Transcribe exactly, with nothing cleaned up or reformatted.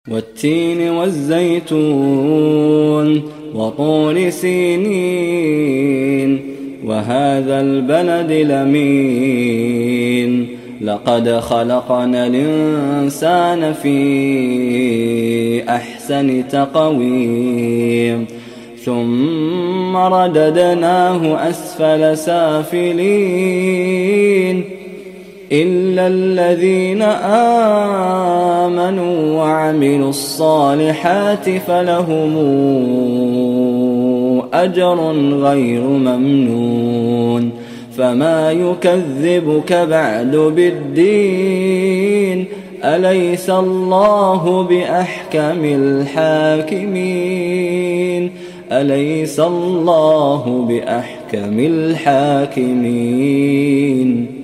والتين والزيتون وطور سينين وهذا البلد الأمين لقد خلقنا الإنسان في أحسن تقويم ثم رددناه أسفل سافلين إلا الذين آمنوا وعملوا الصالحات فلهم أجر غير ممنون فما يكذبك بعد بالدين أليس الله بأحكم الحاكمين أليس الله بأحكم الحاكمين